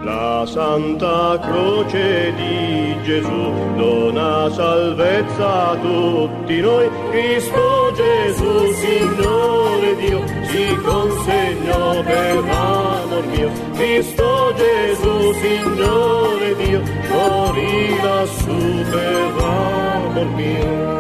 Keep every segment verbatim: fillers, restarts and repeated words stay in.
La Santa Croce di Gesù dona salvezza a tutti noi. Cristo Gesù, Signore Dio, ci consegnò per amor mio. Cristo Gesù, Signore Dio, morì lassù per amor mio.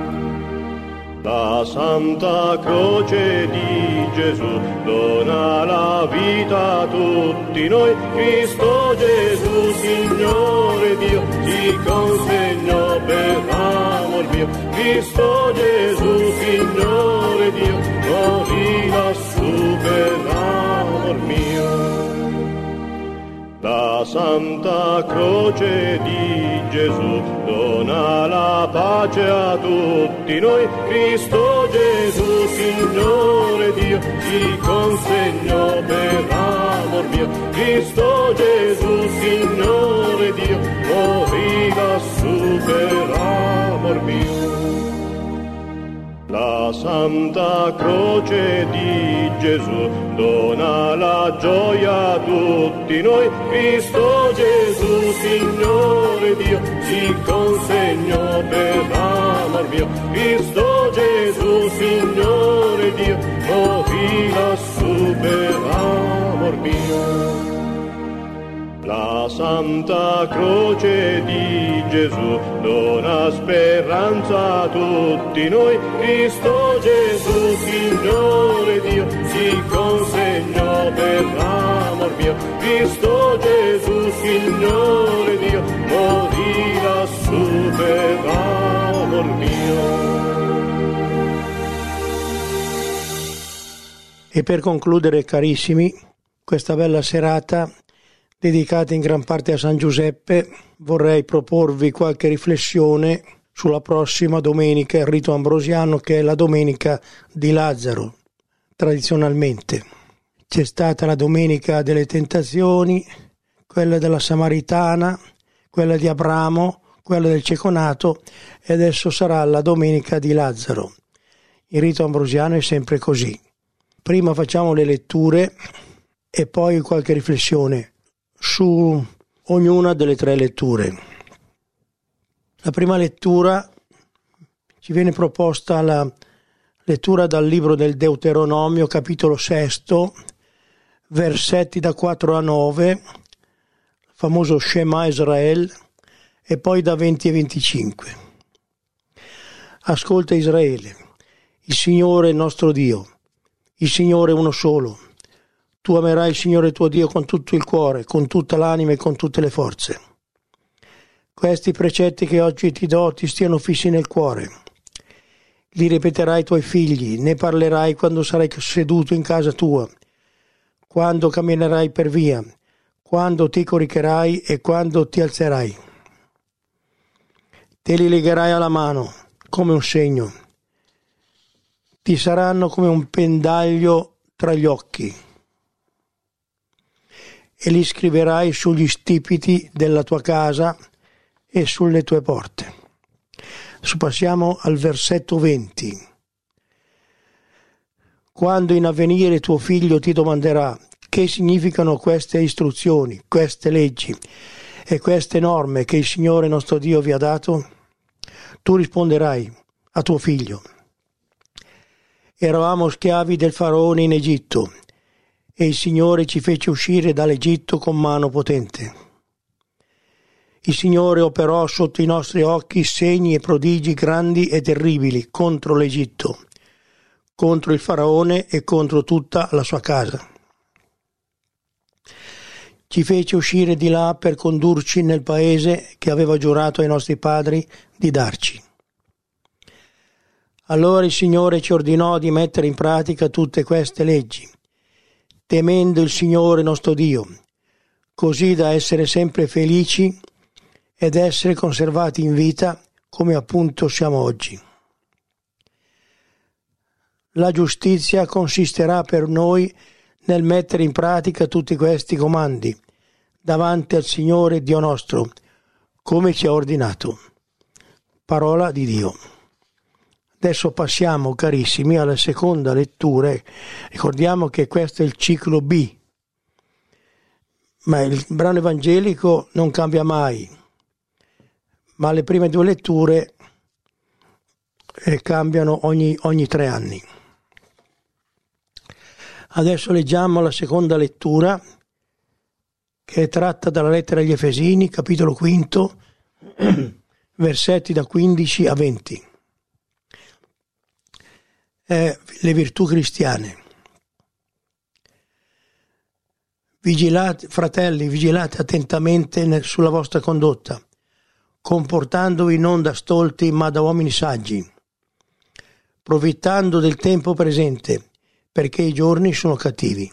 La Santa Croce di Gesù dona la vita a tutti noi. Cristo Gesù, Signore Dio, ci consegnò per amor mio. Cristo Gesù, Signore Dio, morì lassù per amor mio. La Santa Croce di Gesù dona la pace a tutti noi. Cristo Gesù, Signore Dio, ci consegnò per amor mio. Cristo Gesù, Signore Dio, morì lassù per amor mio. La Santa Croce di Gesù dona la gioia a tutti noi. Cristo Gesù, Signore Dio, ci consegnò per amor mio. Cristo Gesù, Signore Dio, morì lassù per amor mio. La Santa Croce di Gesù dona speranza a tutti noi. Cristo Gesù, Signore Dio, ci consegnò per amor mio. Cristo Gesù, Signore Dio, morì lassù per amor mio. E per concludere, carissimi, questa bella serata dedicata in gran parte a San Giuseppe, vorrei proporvi qualche riflessione sulla prossima domenica, il rito ambrosiano, che è la domenica di Lazzaro. Tradizionalmente c'è stata la domenica delle tentazioni, quella della Samaritana, quella di Abramo, quella del cieco nato, e adesso sarà la domenica di Lazzaro. Il rito ambrosiano è sempre così. Prima facciamo le letture e poi qualche riflessione su ognuna delle tre letture. La prima lettura ci viene proposta la lettura dal libro del Deuteronomio, capitolo sesto, versetti da quattro a nove, il famoso Shema Israel, e poi da venti e venticinque. Ascolta Israele, il Signore è il nostro Dio, il Signore è uno solo. Tu amerai il Signore tuo Dio con tutto il cuore, con tutta l'anima e con tutte le forze. Questi precetti che oggi ti do ti stiano fissi nel cuore. Li ripeterai ai tuoi figli, ne parlerai quando sarai seduto in casa tua, quando camminerai per via, quando ti coricherai e quando ti alzerai. Te li legherai alla mano come un segno. Ti saranno come un pendaglio tra gli occhi. E li scriverai sugli stipiti della tua casa e sulle tue porte. Adesso passiamo al versetto venti. Quando in avvenire tuo figlio ti domanderà che significano queste istruzioni, queste leggi e queste norme che il Signore nostro Dio vi ha dato, tu risponderai a tuo figlio: eravamo schiavi del faraone in Egitto, e il Signore ci fece uscire dall'Egitto con mano potente. Il Signore operò sotto i nostri occhi segni e prodigi grandi e terribili contro l'Egitto, contro il faraone e contro tutta la sua casa. Ci fece uscire di là per condurci nel paese che aveva giurato ai nostri padri di darci. Allora il Signore ci ordinò di mettere in pratica tutte queste leggi, temendo il Signore nostro Dio, così da essere sempre felici ed essere conservati in vita come appunto siamo oggi. La giustizia consisterà per noi nel mettere in pratica tutti questi comandi davanti al Signore Dio nostro, come ci ha ordinato. Parola di Dio. Adesso passiamo, carissimi, alla seconda lettura. Ricordiamo che questo è il ciclo B, ma il brano evangelico non cambia mai, ma le prime due letture eh, cambiano ogni, ogni tre anni. Adesso leggiamo la seconda lettura, che è tratta dalla lettera agli Efesini, capitolo quinto, versetti da quindici a venti. Eh, le virtù cristiane. Vigilate, fratelli, vigilate attentamente nel, sulla vostra condotta, comportandovi non da stolti ma da uomini saggi, approfittando del tempo presente, perché i giorni sono cattivi.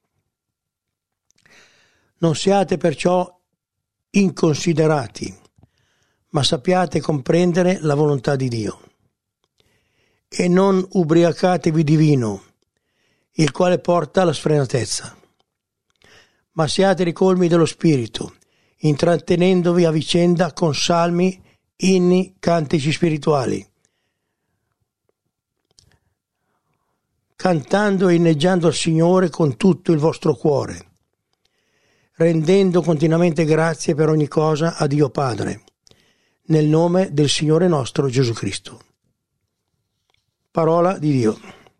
Non siate perciò inconsiderati, ma sappiate comprendere la volontà di Dio. E non ubriacatevi di vino, il quale porta alla sfrenatezza, ma siate ricolmi dello Spirito, intrattenendovi a vicenda con salmi, inni, cantici spirituali, cantando e inneggiando al Signore con tutto il vostro cuore, rendendo continuamente grazie per ogni cosa a Dio Padre, nel nome del Signore nostro Gesù Cristo. Parola di Dio.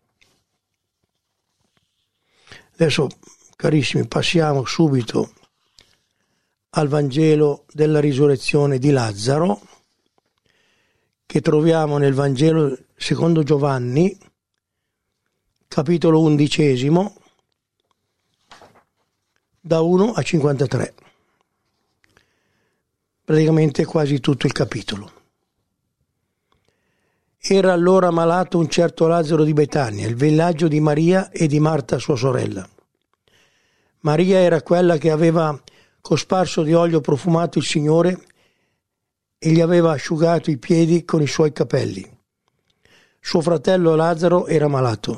Adesso, carissimi, passiamo subito al Vangelo della risurrezione di Lazzaro, che troviamo nel Vangelo secondo Giovanni, capitolo undicesimo, da uno a cinquantatré. Praticamente quasi tutto il capitolo. Era allora malato un certo Lazzaro di Betania, il villaggio di Maria e di Marta sua sorella. Maria era quella che aveva cosparso di olio profumato il Signore e gli aveva asciugato i piedi con i suoi capelli. Suo fratello Lazzaro era malato.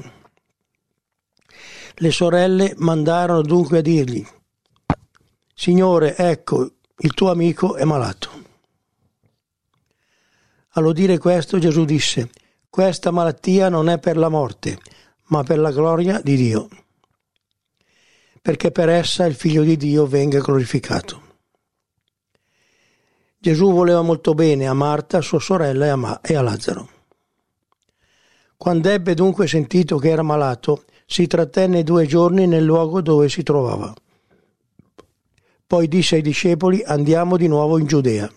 Le sorelle mandarono dunque a dirgli: Signore, ecco, il tuo amico è malato. All'udire questo Gesù disse: questa malattia non è per la morte, ma per la gloria di Dio, perché per essa il Figlio di Dio venga glorificato. Gesù voleva molto bene a Marta, sua sorella, e a, Ma- e a Lazzaro. Quando ebbe dunque sentito che era malato, si trattenne due giorni nel luogo dove si trovava. Poi disse ai discepoli: andiamo di nuovo in Giudea.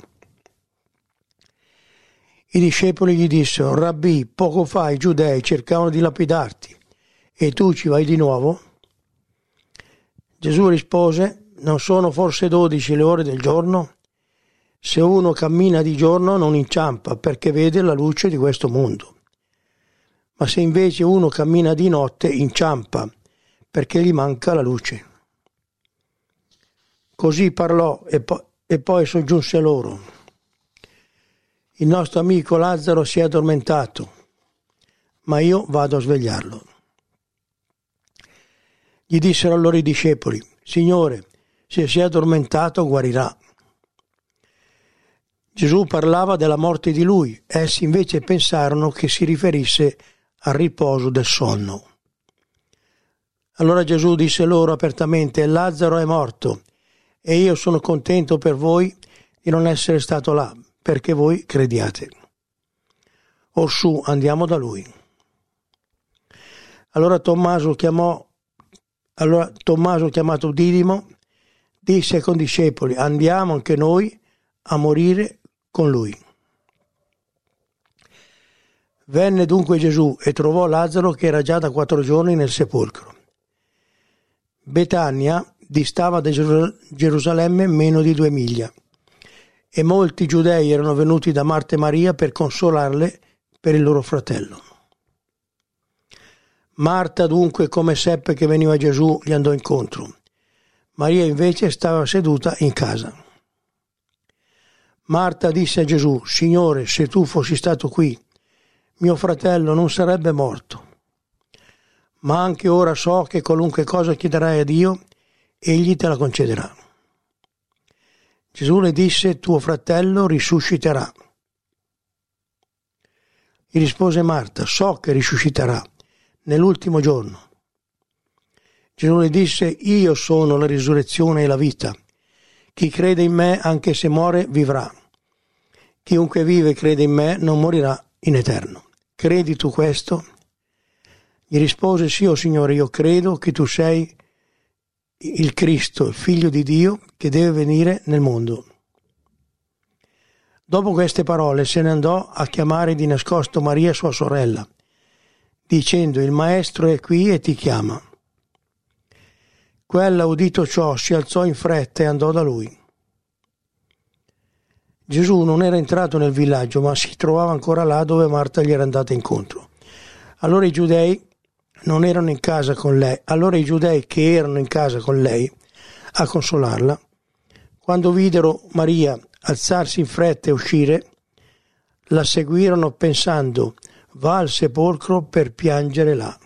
I discepoli gli dissero: Rabbì, poco fa i giudei cercavano di lapidarti, e tu ci vai di nuovo? Gesù rispose: non sono forse dodici le ore del giorno? Se uno cammina di giorno non inciampa, perché vede la luce di questo mondo. Ma se invece uno cammina di notte, inciampa, perché gli manca la luce. Così parlò e, po- e poi soggiunse loro: il nostro amico Lazzaro si è addormentato, ma io vado a svegliarlo. Gli dissero allora i discepoli: Signore, se si è addormentato guarirà. Gesù parlava della morte di lui, essi invece pensarono che si riferisse al riposo del sonno. Allora Gesù disse loro apertamente: Lazzaro è morto, e io sono contento per voi di non essere stato là, perché voi crediate. Orsù, andiamo da lui. Allora Tommaso chiamò, allora Tommaso chiamato Didimo, disse ai condiscepoli: andiamo anche noi a morire con lui. Venne dunque Gesù e trovò Lazzaro che era già da quattro giorni nel sepolcro. Betania distava da Gerusalemme meno di due miglia, e molti giudei erano venuti da Marta e Maria per consolarle per il loro fratello. Marta dunque, come seppe che veniva Gesù, gli andò incontro. Maria invece stava seduta in casa. Marta disse a Gesù: Signore, se tu fossi stato qui, mio fratello non sarebbe morto. Ma anche ora so che qualunque cosa chiederai a Dio, egli te la concederà. Gesù le disse: tuo fratello risusciterà. Gli rispose Marta: so che risusciterà nell'ultimo giorno. Gesù le disse: io sono la risurrezione e la vita. Chi crede in me, anche se muore, vivrà. Chiunque vive e crede in me non morirà in eterno. Credi tu questo? Gli rispose: sì, o Signore, io credo che tu sei il Cristo, il Figlio di Dio, che deve venire nel mondo. Dopo queste parole se ne andò a chiamare di nascosto Maria, sua sorella, dicendo: il Maestro è qui e ti chiama. Quella, udito ciò, si alzò in fretta e andò da lui. Gesù non era entrato nel villaggio, ma si trovava ancora là dove Marta gli era andata incontro. Allora i giudei non erano in casa con lei. Allora i giudei che erano in casa con lei a consolarla, quando videro Maria alzarsi in fretta e uscire, la seguirono pensando: va al sepolcro per piangere là.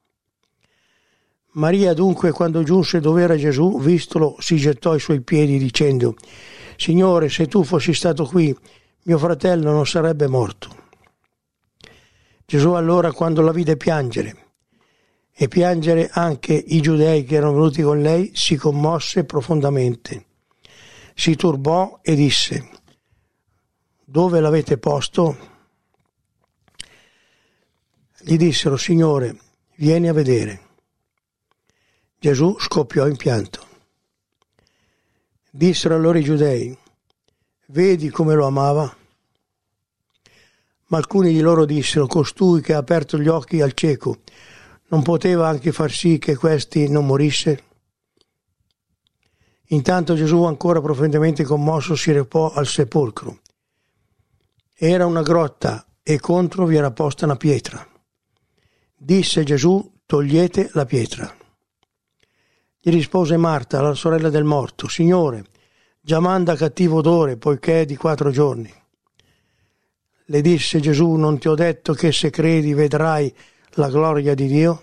Maria dunque, quando giunse dove era Gesù, vistolo, si gettò ai suoi piedi dicendo: Signore, se tu fossi stato qui, mio fratello non sarebbe morto. Gesù allora, quando la vide piangere, e piangere anche i giudei che erano venuti con lei, si commosse profondamente. Si turbò e disse: dove l'avete posto? Gli dissero: Signore, vieni a vedere. Gesù scoppiò in pianto. Dissero allora i giudei: vedi come lo amava? Ma alcuni di loro dissero: costui che ha aperto gli occhi al cieco, non poteva anche far sì che questi non morisse? Intanto Gesù, ancora profondamente commosso, si recò al sepolcro. Era una grotta e contro vi era posta una pietra. Disse Gesù: togliete la pietra. Gli rispose Marta, la sorella del morto: Signore, già manda cattivo odore, poiché è di quattro giorni. Le disse Gesù: non ti ho detto che se credi vedrai la gloria di Dio?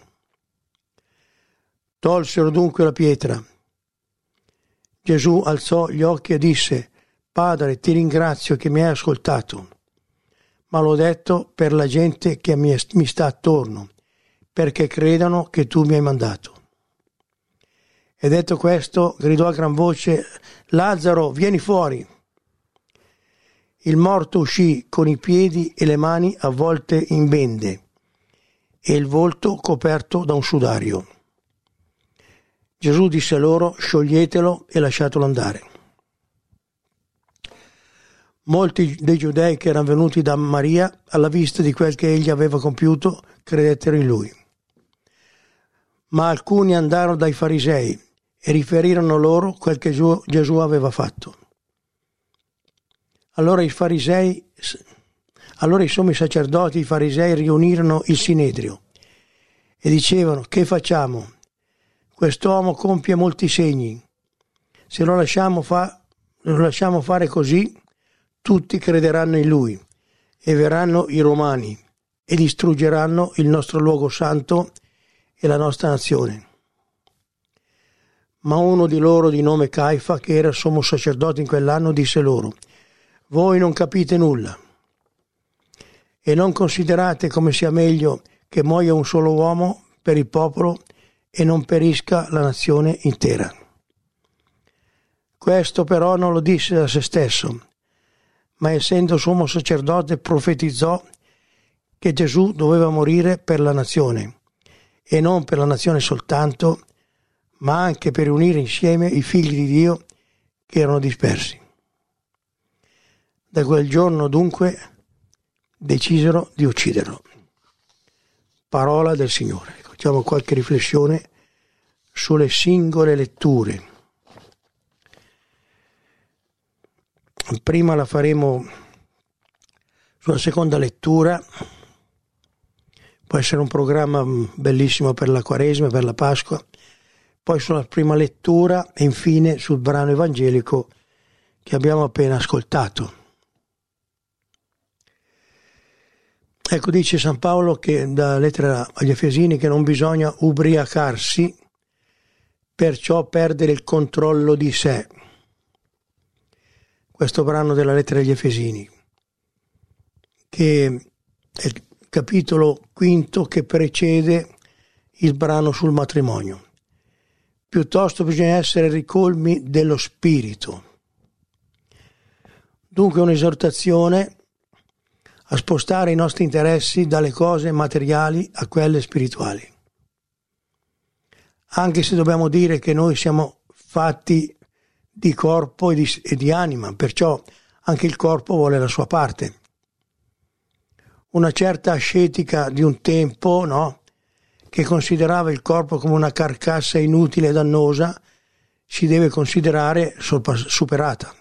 Tolsero dunque la pietra. Gesù alzò gli occhi e disse: Padre, ti ringrazio che mi hai ascoltato, ma l'ho detto per la gente che mi sta attorno, perché credano che tu mi hai mandato. E detto questo, gridò a gran voce: Lazzaro, vieni fuori. Il morto uscì con i piedi e le mani avvolte in bende e il volto coperto da un sudario. Gesù disse loro: scioglietelo e lasciatelo andare. Molti dei giudei che erano venuti da Maria, alla vista di quel che egli aveva compiuto, credettero in lui. Ma alcuni andarono dai farisei e riferirono loro quel che Gesù aveva fatto. Allora i farisei, allora i sommi sacerdoti, i farisei riunirono il sinedrio e dicevano: che facciamo? Quest'uomo compie molti segni. Se lo lasciamo, fa, lo lasciamo fare così, tutti crederanno in lui e verranno i romani e distruggeranno il nostro luogo santo e la nostra nazione. Ma uno di loro, di nome Caifa, che era sommo sacerdote in quell'anno, disse loro: voi non capite nulla e non considerate come sia meglio che muoia un solo uomo per il popolo e non perisca la nazione intera. Questo però non lo disse da se stesso, ma essendo sommo sacerdote profetizzò che Gesù doveva morire per la nazione, e non per la nazione soltanto, ma anche per unire insieme i figli di Dio che erano dispersi. Da quel giorno dunque decisero di ucciderlo. Parola del Signore. Facciamo qualche riflessione sulle singole letture. Prima la faremo sulla seconda lettura. Può essere un programma bellissimo per la Quaresima, per la Pasqua. Poi sulla prima lettura e infine sul brano evangelico che abbiamo appena ascoltato. Ecco, dice San Paolo che da lettera agli Efesini che non bisogna ubriacarsi, perciò perdere il controllo di sé. Questo brano della lettera agli Efesini, che è il capitolo quinto che precede il brano sul matrimonio. piuttosto bisogna essere ricolmi dello Spirito. Dunque un'esortazione a spostare i nostri interessi dalle cose materiali a quelle spirituali. Anche se dobbiamo dire che noi siamo fatti di corpo e di, e di anima, perciò anche il corpo vuole la sua parte. Una certa ascetica di un tempo, no, che considerava il corpo come una carcassa inutile e dannosa, si deve considerare superata.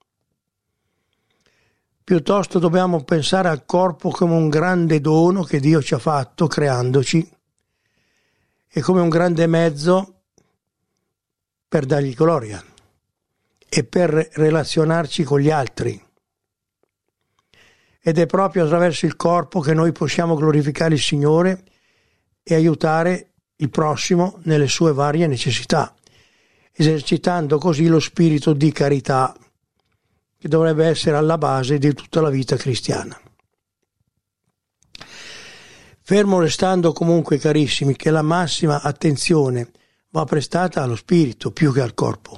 Piuttosto dobbiamo pensare al corpo come un grande dono che Dio ci ha fatto creandoci e come un grande mezzo per dargli gloria e per relazionarci con gli altri. Ed è proprio attraverso il corpo che noi possiamo glorificare il Signore e aiutare il prossimo nelle sue varie necessità, esercitando così lo spirito di carità che dovrebbe essere alla base di tutta la vita cristiana. Fermo restando comunque, carissimi, che la massima attenzione va prestata allo spirito più che al corpo.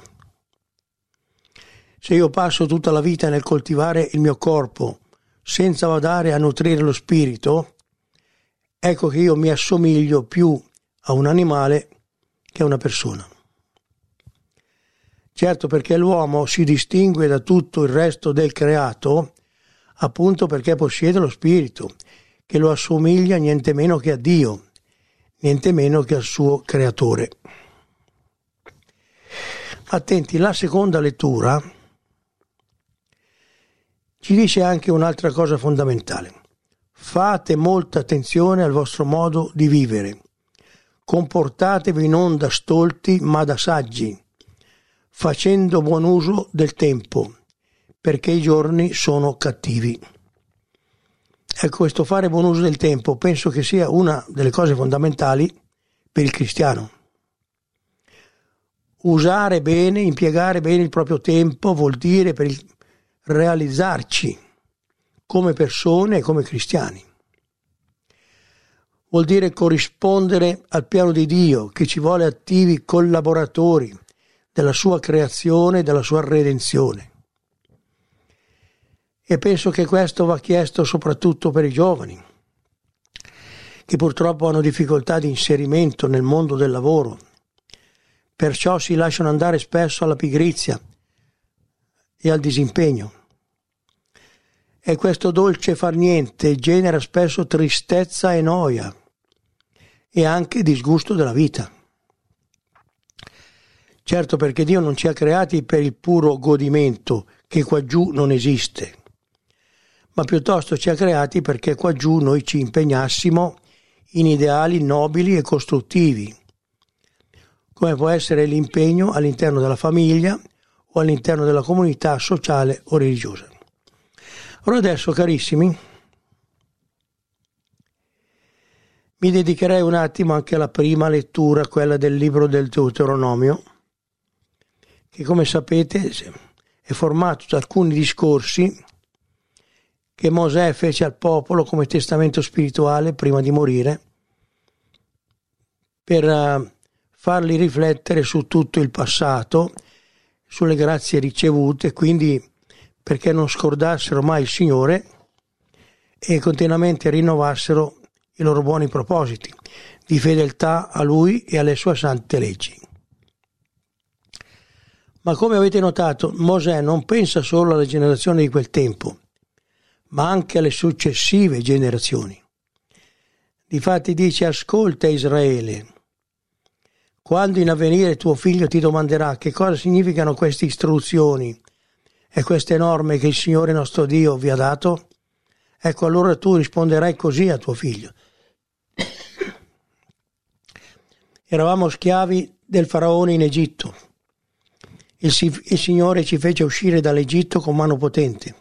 Se io passo tutta la vita nel coltivare il mio corpo senza badare a nutrire lo spirito, ecco che io mi assomiglio più a un animale che a una persona. Certo, perché l'uomo si distingue da tutto il resto del creato appunto perché possiede lo spirito che lo assomiglia niente meno che a Dio, niente meno che al suo creatore. Attenti, la seconda lettura ci dice anche un'altra cosa fondamentale. Fate molta attenzione al vostro modo di vivere. Comportatevi non da stolti ma da saggi, facendo buon uso del tempo, perché i giorni sono cattivi. Ecco, questo fare buon uso del tempo penso che sia una delle cose fondamentali per il cristiano. Usare bene, impiegare bene il proprio tempo vuol dire per il realizzarci come persone e come cristiani. Vuol dire corrispondere al piano di Dio che ci vuole attivi collaboratori della sua creazione e della sua redenzione. E penso che questo va chiesto soprattutto per i giovani, che purtroppo hanno difficoltà di inserimento nel mondo del lavoro, perciò si lasciano andare spesso alla pigrizia e al disimpegno. E questo dolce far niente genera spesso tristezza e noia e anche disgusto della vita. Certo, perché Dio non ci ha creati per il puro godimento che qua giù non esiste, ma piuttosto ci ha creati perché qua giù noi ci impegnassimo in ideali nobili e costruttivi, come può essere l'impegno all'interno della famiglia o all'interno della comunità sociale o religiosa. Ora adesso, carissimi, mi dedicherei un attimo anche alla prima lettura, quella del libro del Deuteronomio, che come sapete è formato da alcuni discorsi che Mosè fece al popolo come testamento spirituale prima di morire, per farli riflettere su tutto il passato, sulle grazie ricevute, quindi perché non scordassero mai il Signore e continuamente rinnovassero i loro buoni propositi di fedeltà a Lui e alle sue sante leggi. Ma come avete notato, Mosè non pensa solo alla generazione di quel tempo, ma anche alle successive generazioni. Difatti dice: ascolta Israele, quando in avvenire tuo figlio ti domanderà che cosa significano queste istruzioni e queste norme che il Signore nostro Dio vi ha dato, ecco allora tu risponderai così a tuo figlio: eravamo schiavi del faraone in Egitto. Il, il Signore ci fece uscire dall'Egitto con mano potente.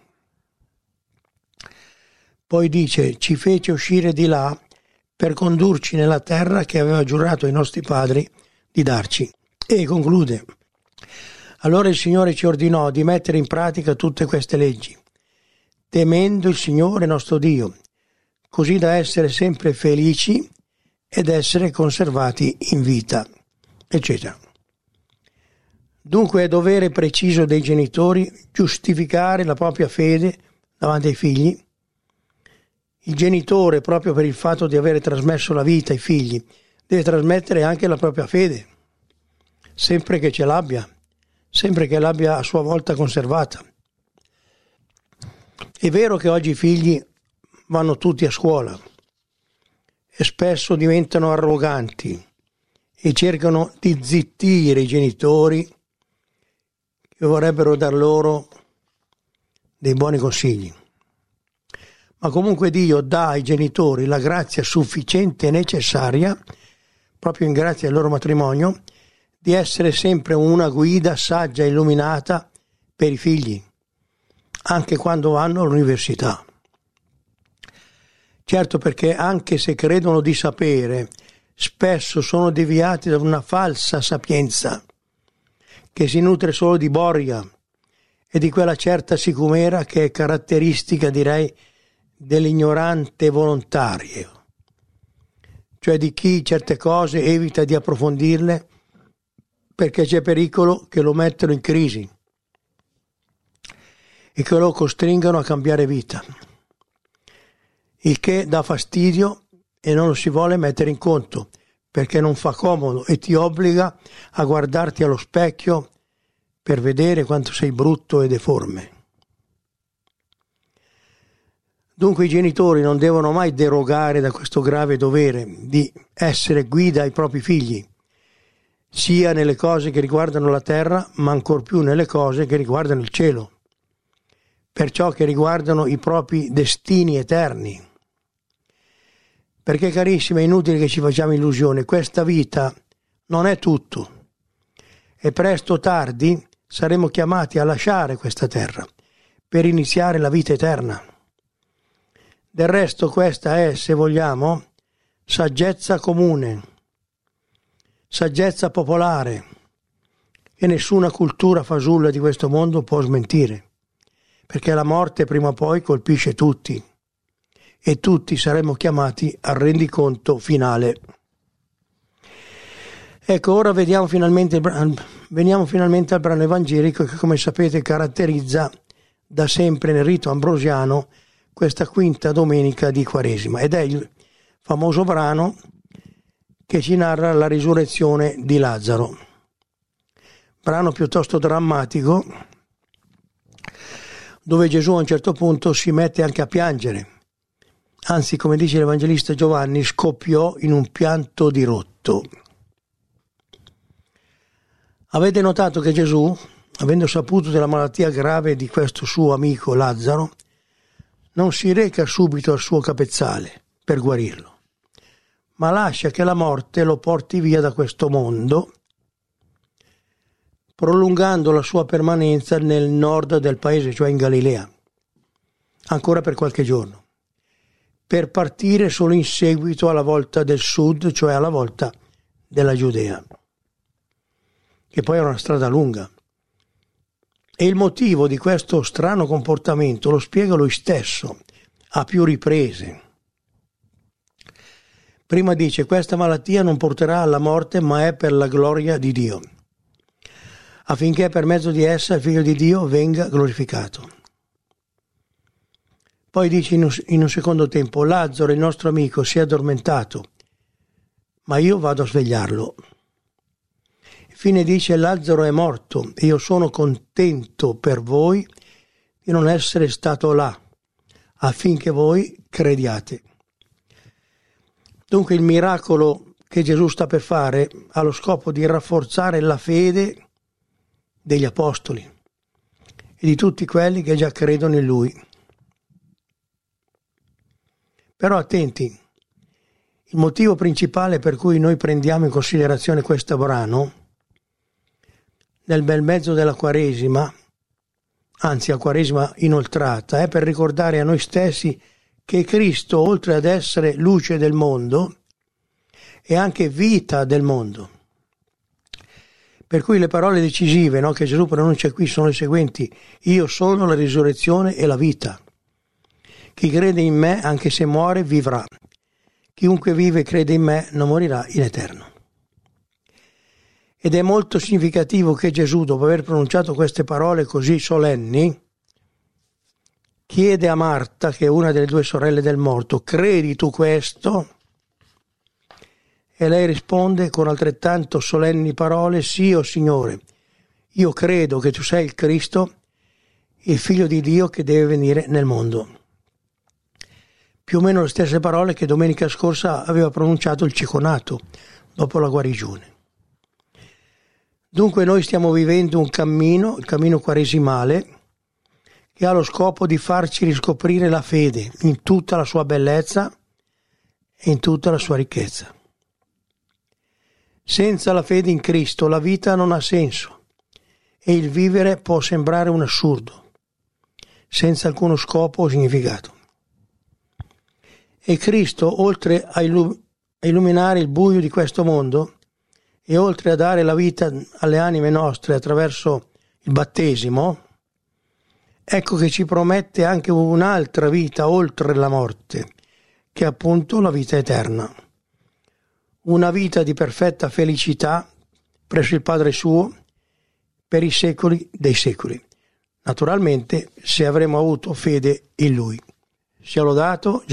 Poi dice: ci fece uscire di là per condurci nella terra che aveva giurato ai nostri padri di darci. E conclude: allora il Signore ci ordinò di mettere in pratica tutte queste leggi, temendo il Signore nostro Dio, così da essere sempre felici ed essere conservati in vita, eccetera. Dunque è dovere preciso dei genitori giustificare la propria fede davanti ai figli. Il genitore, proprio per il fatto di avere trasmesso la vita ai figli, deve trasmettere anche la propria fede, sempre che ce l'abbia, sempre che l'abbia a sua volta conservata. È vero che oggi i figli vanno tutti a scuola e spesso diventano arroganti e cercano di zittire i genitori che vorrebbero dar loro dei buoni consigli. Ma comunque Dio dà ai genitori la grazia sufficiente e necessaria, proprio in grazia del loro matrimonio, di essere sempre una guida saggia e illuminata per i figli, anche quando vanno all'università. Certo, perché anche se credono di sapere, spesso sono deviati da una falsa sapienza che si nutre solo di boria e di quella certa sicumera che è caratteristica, direi, dell'ignorante volontario, cioè di chi certe cose evita di approfondirle perché c'è pericolo che lo mettano in crisi e che lo costringano a cambiare vita, il che dà fastidio e non lo si vuole mettere in conto perché non fa comodo e ti obbliga a guardarti allo specchio per vedere quanto sei brutto e deforme. Dunque i genitori non devono mai derogare da questo grave dovere di essere guida ai propri figli, sia nelle cose che riguardano la terra, ma ancor più nelle cose che riguardano il cielo, per ciò che riguardano i propri destini eterni. Perché, carissimi, è inutile che ci facciamo illusioni, questa vita non è tutto e presto o tardi saremo chiamati a lasciare questa terra per iniziare la vita eterna. Del resto questa è, se vogliamo, saggezza comune, saggezza popolare, che nessuna cultura fasulla di questo mondo può smentire, perché la morte prima o poi colpisce tutti e tutti saremo chiamati al rendiconto finale. Ecco, ora vediamo finalmente, veniamo finalmente al brano evangelico che, come sapete, caratterizza da sempre nel rito ambrosiano questa quinta domenica di Quaresima, ed è il famoso brano che ci narra la risurrezione di Lazzaro. Brano piuttosto drammatico, dove Gesù a un certo punto si mette anche a piangere. Anzi, come dice l'Evangelista Giovanni, scoppiò in un pianto dirotto. Avete notato che Gesù, avendo saputo della malattia grave di questo suo amico Lazzaro, non si reca subito al suo capezzale per guarirlo, ma lascia che la morte lo porti via da questo mondo, prolungando la sua permanenza nel nord del paese, cioè in Galilea, ancora per qualche giorno, per partire solo in seguito alla volta del sud, cioè alla volta della Giudea, che poi era una strada lunga. E il motivo di questo strano comportamento lo spiega lui stesso a più riprese. Prima dice: questa malattia non porterà alla morte, ma è per la gloria di Dio, affinché per mezzo di essa il Figlio di Dio venga glorificato. Poi dice in un, in un secondo tempo: Lazzaro, il nostro amico, si è addormentato, ma io vado a svegliarlo. Infine dice: Lazzaro è morto e io sono contento per voi di non essere stato là, affinché voi crediate. Dunque il miracolo che Gesù sta per fare ha lo scopo di rafforzare la fede degli apostoli e di tutti quelli che già credono in Lui. Però attenti, il motivo principale per cui noi prendiamo in considerazione questo brano nel bel mezzo della Quaresima, anzi a Quaresima inoltrata, è per ricordare a noi stessi che Cristo, oltre ad essere luce del mondo, è anche vita del mondo. Per cui le parole decisive, no, che Gesù pronuncia qui sono le seguenti: io sono la risurrezione e la vita. Chi crede in me, anche se muore, vivrà. Chiunque vive e crede in me non morirà in eterno. Ed è molto significativo che Gesù, dopo aver pronunciato queste parole così solenni, chiede a Marta, che è una delle due sorelle del morto, credi tu questo? E lei risponde con altrettanto solenni parole, sì, o Signore, io credo che tu sei il Cristo, il Figlio di Dio che deve venire nel mondo. Più o meno le stesse parole che domenica scorsa aveva pronunciato il cieconato dopo la guarigione. Dunque noi stiamo vivendo un cammino, il cammino quaresimale, che ha lo scopo di farci riscoprire la fede in tutta la sua bellezza e in tutta la sua ricchezza. Senza la fede in Cristo la vita non ha senso e il vivere può sembrare un assurdo, senza alcuno scopo o significato. E Cristo, oltre a illuminare il buio di questo mondo e oltre a dare la vita alle anime nostre attraverso il battesimo, ecco che ci promette anche un'altra vita oltre la morte, che è appunto la vita eterna. Una vita di perfetta felicità presso il Padre suo per i secoli dei secoli. Naturalmente, se avremo avuto fede in Lui. Sia lodato Gesù.